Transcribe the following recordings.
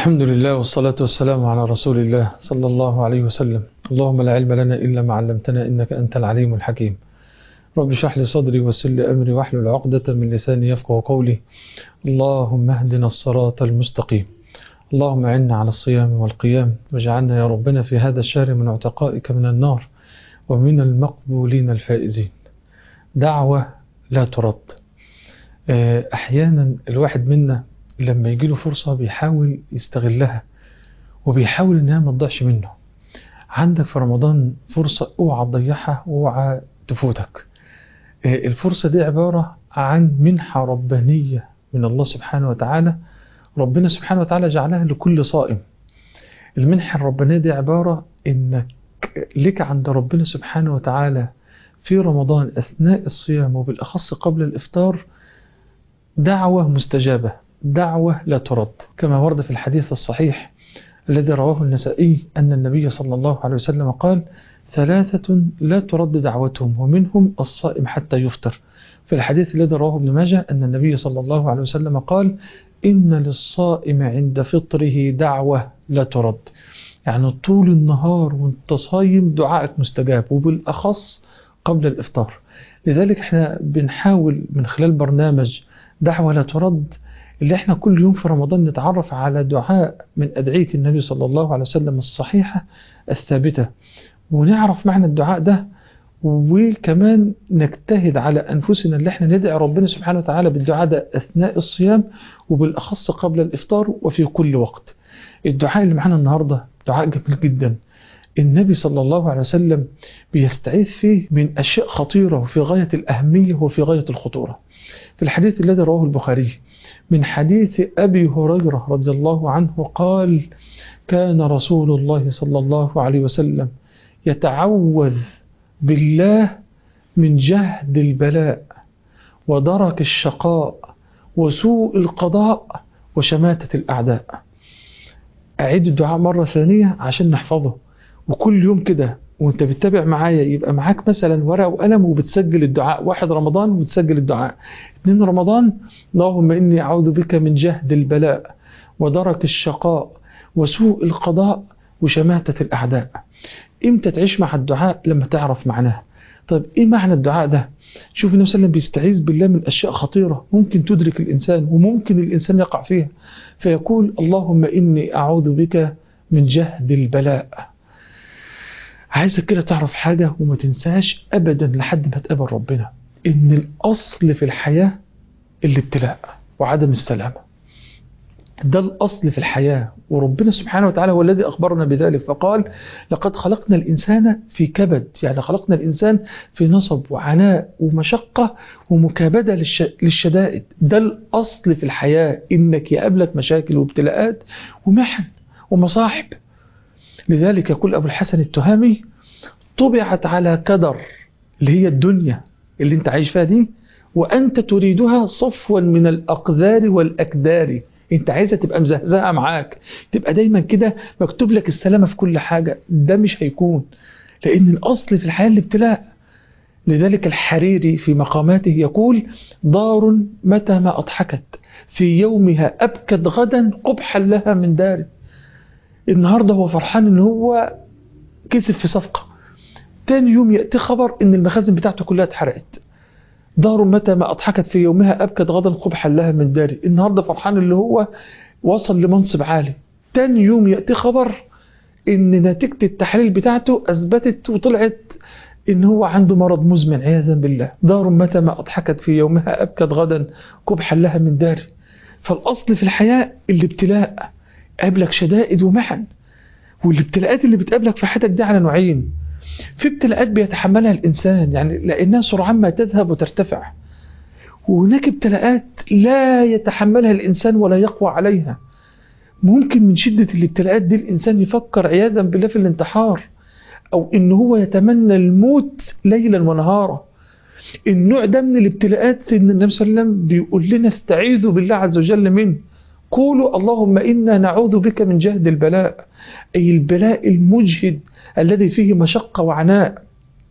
الحمد لله والصلاة والسلام على رسول الله صلى الله عليه وسلم. اللهم لا علم لنا إلا ما علمتنا إنك أنت العليم الحكيم. رب اشرح لي صدري ويسر لي أمري واحلل عقدة من لساني يفقهوا قولي. اللهم اهدنا الصراط المستقيم. اللهم أعنا على الصيام والقيام واجعلنا يا ربنا في هذا الشهر من عتقائك من النار ومن المقبولين الفائزين. دعوة لا ترد. أحيانا الواحد منا لما يجيله فرصة بيحاول يستغلها وبيحاول انها ما تضيعش منه. عندك في رمضان فرصة اوعى تضيعها واوعى تفوتك. الفرصة دي عبارة عن منحة ربانية من الله سبحانه وتعالى. ربنا سبحانه وتعالى جعلها لكل صائم. المنحة الربانية دي عبارة انك لك عند ربنا سبحانه وتعالى في رمضان اثناء الصيام وبالاخص قبل الافطار دعوة مستجابة، دعوة لا ترد، كما ورد في الحديث الصحيح الذي رواه النسائي أن النبي صلى الله عليه وسلم قال: 3 لا ترد دعوتهم ومنهم الصائم حتى يفطر. في الحديث الذي رواه ابن ماجه أن النبي صلى الله عليه وسلم قال: إن للصائم عند فطره دعوة لا ترد. يعني طول النهار وانت صايم دعائك مستجاب وبالأخص قبل الإفطار. لذلك احنا بنحاول من خلال برنامج دعوة لا ترد اللي احنا كل يوم في رمضان نتعرف على دعاء من أدعية النبي صلى الله عليه وسلم الصحيحة الثابتة ونعرف معنى الدعاء ده، وكمان نجتهد على أنفسنا اللي احنا ندعي ربنا سبحانه وتعالى بالدعاء ده أثناء الصيام وبالأخص قبل الإفطار وفي كل وقت. الدعاء اللي معنا النهاردة دعاء جميل جدا. النبي صلى الله عليه وسلم بيستعيذ فيه من أشياء خطيرة وفي غاية الأهمية وفي غاية الخطورة. في الحديث الذي رواه البخاري من حديث أبي هريرة رضي الله عنه قال: كان رسول الله صلى الله عليه وسلم يتعوذ بالله من جهد البلاء ودرك الشقاء وسوء القضاء وشماتة الأعداء. أعيد الدعاء مرة ثانية عشان نحفظه، وكل يوم كده وانت بتتابع معايا يبقى معاك مثلا ورقة وقلم وبتسجل الدعاء. 1 رمضان وبتسجل الدعاء. 2 رمضان: اللهم إني أعوذ بك من جهد البلاء ودرك الشقاء وسوء القضاء وشماتة الأعداء. إمتى تعيش مع الدعاء؟ لما تعرف معناه. طيب إيه معنى الدعاء ده؟ شوف النبي صلى الله عليه وسلم بيستعيذ بالله من أشياء خطيرة ممكن تدرك الإنسان وممكن الإنسان يقع فيها، فيقول: اللهم إني أعوذ بك من جهد البلاء. عايزك كده تعرف حاجة وما تنساش أبدا لحد ما تقابل ربنا، إن الأصل في الحياة الابتلاء وعدم السلامة. ده الأصل في الحياة، وربنا سبحانه وتعالى هو الذي أخبرنا بذلك فقال: لقد خلقنا الإنسان في كبد. يعني خلقنا الإنسان في نصب وعناء ومشقة ومكابدة للشدائد. ده الأصل في الحياة، إنك يقابلك مشاكل وابتلاءات ومحن ومصاحب. لذلك يقول أبو الحسن التهامي: طبعت على كدر، اللي هي الدنيا اللي انت عايش فيها دي، وأنت تريدها صفوا من الأقذار والأكدار. انت عايزة تبقى مزهزهة معاك، تبقى دايما كده مكتوب لك السلامة في كل حاجة. ده مش هيكون، لأن الأصل في الحياة الابتلاء. لذلك الحريري في مقاماته يقول: دار متى ما أضحكت في يومها أبكت غدا قبحا لها من دار. النهاردة هو فرحان ان هو كسب في صفقة، تاني يوم يأتي خبر ان المخازن بتاعته كلها اتحرقت. دار متى ما أضحكت في يومها أبكت غدا قبحا لها من داري. النهاردة فرحان اللي هو وصل لمنصب عالي، تاني يوم يأتي خبر ان نتيجة التحليل بتاعته أثبتت وطلعت ان هو عنده مرض مزمن عياذا بالله. دار متى ما أضحكت في يومها أبكت غدا قبحا لها من داري. فالأصل في الحياة الابتلاء. قابلك شدائد ومحن، والابتلاءات اللي بتقابلك في حياتك دي على نوعين. في ابتلاءات بيتحملها الإنسان يعني لأنها سرعان ما تذهب وترتفع، وهناك ابتلاءات لا يتحملها الإنسان ولا يقوى عليها. ممكن من شدة الابتلاءات دي الإنسان يفكر عياذا بالله في الانتحار، أو إن هو يتمنى الموت ليلا ونهارا. النوع ده من الابتلاءات سيدنا النبي صلى الله عليه وسلم بيقول لنا: استعيذوا بالله عز وجل منه. قولوا اللهم إنا نعوذ بك من جهد البلاء، أي البلاء المجهد الذي فيه مشقة وعناء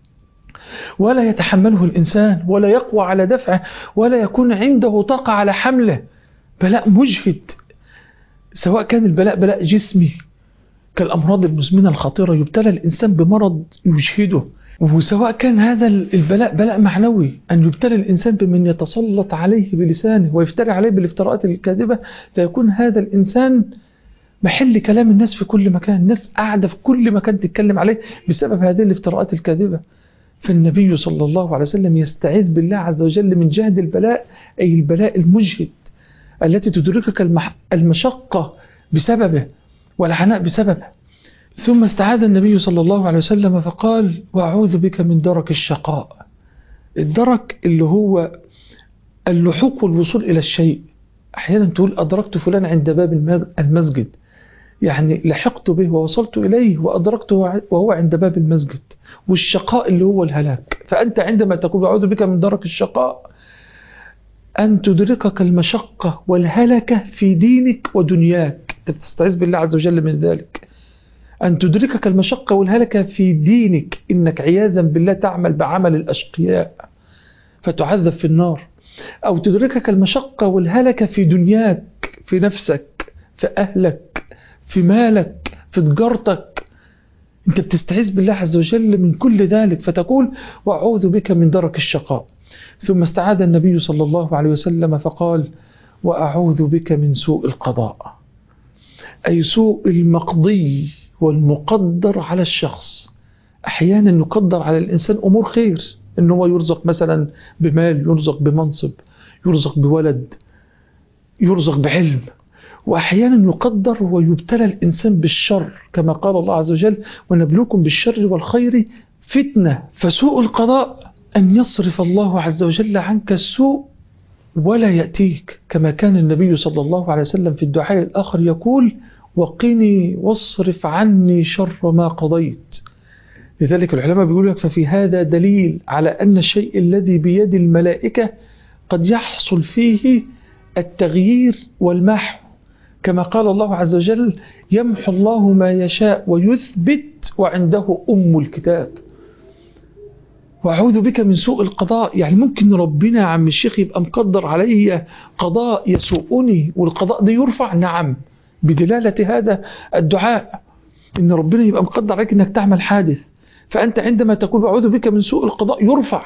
ولا يتحمله الإنسان ولا يقوى على دفعه ولا يكون عنده طاقة على حمله. بلاء مجهد سواء كان البلاء بلاء جسمي كالأمراض المزمنة الخطيرة يبتلى الإنسان بمرض يجهده، وسواء كان هذا البلاء بلاء معنوي أن يبتلى الإنسان بمن يتسلط عليه بلسانه ويفتري عليه بالافتراءات الكاذبة، فيكون هذا الإنسان محل كلام الناس في كل مكان، الناس قاعدة في كل مكان تتكلم عليه بسبب هذه الافتراءات الكاذبة. فالنبي صلى الله عليه وسلم يستعيذ بالله عز وجل من جهد البلاء، أي البلاء المجهد التي تدركك المشقة بسببه والعناء بسببه. ثم استعاذ النبي صلى الله عليه وسلم فقال: وأعوذ بك من درك الشقاء. الدرك اللي هو اللحوق والوصول إلى الشيء. أحيانا تقول أدركت فلان عند باب المسجد، يعني لحقت به ووصلت إليه وأدركته وهو عند باب المسجد. والشقاء اللي هو الهلاك. فأنت عندما تقول أعوذ بك من درك الشقاء أن تدركك المشقة والهلكة في دينك ودنياك، تستعيذ بالله عز وجل من ذلك. أن تدركك المشقة والهلكة في دينك، إنك عياذا بالله تعمل بعمل الأشقياء فتعذب في النار، أو تدركك المشقة والهلكة في دنياك، في نفسك، في أهلك، في مالك، في تجارتك. أنت بتستعيذ بالله عز وجل من كل ذلك، فتقول وأعوذ بك من درك الشقاء. ثم استعاذ النبي صلى الله عليه وسلم فقال: وأعوذ بك من سوء القضاء، أي سوء المقضي والمقدر على الشخص. أحيانا يقدر على الإنسان أمور خير، إنه هو يرزق مثلا بمال، يرزق بمنصب، يرزق بولد، يرزق بعلم. وأحيانا يقدر ويبتلى الإنسان بالشر، كما قال الله عز وجل: ونبلوكم بالشر والخير فتنة. فسوء القضاء أن يصرف الله عز وجل عنك السوء ولا يأتيك، كما كان النبي صلى الله عليه وسلم في الدعاء الآخر يقول: وقني واصرف عني شر ما قضيت. لذلك العلماء بيقولوا لك: ففي هذا دليل على أن الشيء الذي بيد الملائكة قد يحصل فيه التغيير والمحو، كما قال الله عز وجل: يمحو الله ما يشاء ويثبت وعنده أم الكتاب. وأعوذ بك من سوء القضاء، يعني ممكن ربنا يا عم الشيخ يبقى مقدر علي قضاء يسوءني والقضاء ده يرفع، نعم، بدلالة هذا الدعاء، إن ربنا يبقى مقدر عليك إنك تعمل حادث، فأنت عندما تقول أعوذ بك من سوء القضاء يرفع.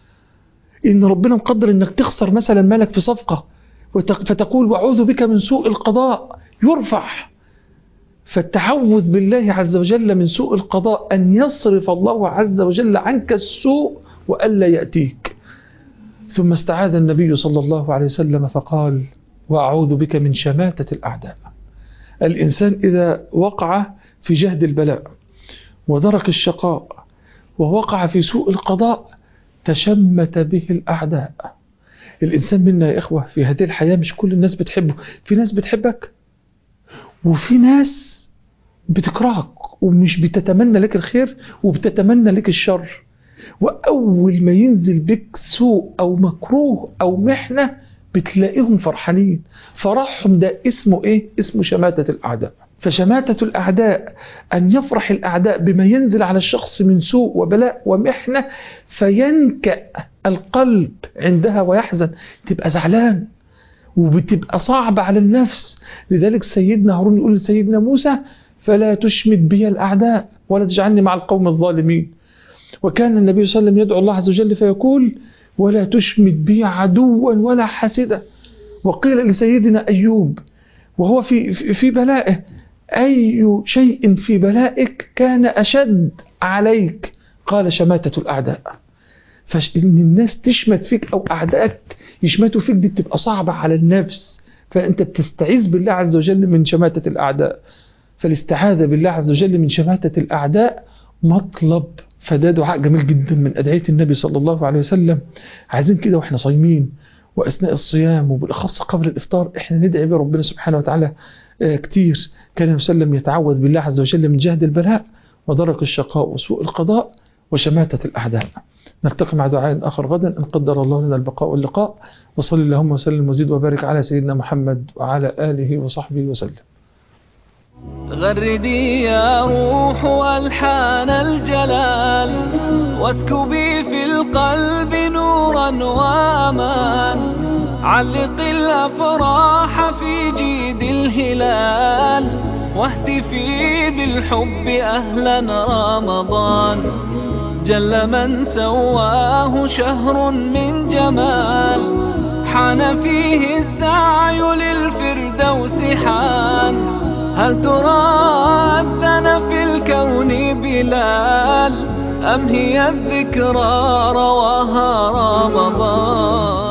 إن ربنا مقدر إنك تخسر مثلا مالك في صفقة فتقول وأعوذ بك من سوء القضاء يرفع. فالتعوذ بالله عز وجل من سوء القضاء أن يصرف الله عز وجل عنك السوء وألا يأتيك. ثم استعاذ النبي صلى الله عليه وسلم فقال: وأعوذ بك من شماتة الأعداء. الإنسان إذا وقع في جهد البلاء ودرك الشقاء ووقع في سوء القضاء تشمت به الأعداء. الإنسان منا يا إخوة في هذه الحياة مش كل الناس بتحبه، في ناس بتحبك وفي ناس بتكرهك ومش بتتمنى لك الخير وبتتمنى لك الشر. وأول ما ينزل بك سوء أو مكروه أو محنة بتلاقيهم فرحانين. فرحهم ده اسمه إيه؟ اسمه شماتة الأعداء. فشماتة الأعداء أن يفرح الأعداء بما ينزل على الشخص من سوء وبلاء ومحنة فينكأ القلب عندها ويحزن، تبقى زعلان وبتبقى صعبة على النفس. لذلك سيدنا هارون يقول لسيدنا موسى: فلا تشمت بي الأعداء ولا تجعلني مع القوم الظالمين. وكان النبي صلى الله عليه وسلم يدعو الله عز وجل فيقول: ولا تشمت بي عدوا ولا حسدا. وقيل لسيدنا أيوب وهو في بلائه: أي شيء في بلائك كان أشد عليك؟ قال: شماتة الأعداء. فإن الناس تشمت فيك أو أعدائك يشمتوا فيك دي بتبقى صعبة على النفس، فأنت تستعيذ بالله عز وجل من شماتة الأعداء. فالاستعاذة بالله عز وجل من شماتة الأعداء مطلب، فده دعاء جميل جدا من أدعية النبي صلى الله عليه وسلم. عايزين كده وإحنا صايمين وأثناء الصيام وبالأخص قبل الإفطار إحنا ندعي بربنا سبحانه وتعالى كتير. كان النبي صلى الله عليه وسلم يتعوذ بالله عز وجل من جهد البلاء ودرك الشقاء وسوء القضاء وشماتة الأعداء. نلتقي مع دعاء آخر غدا إن قدر الله لنا البقاء واللقاء. وصلى اللهم وسلم وزيد وبارك على سيدنا محمد وعلى آله وصحبه وسلم. غردي يا روح ألحان الجلال، واسكبي في القلب نورا وأمان. علق الأفراح في جيد الهلال، واهتفي بالحب أهلا رمضان. جل من سواه شهر من جمال، حان فيه السعي للفردوس حان. هل ترى أذن في الكون بلال، أم هي الذكرى رواها رمضان؟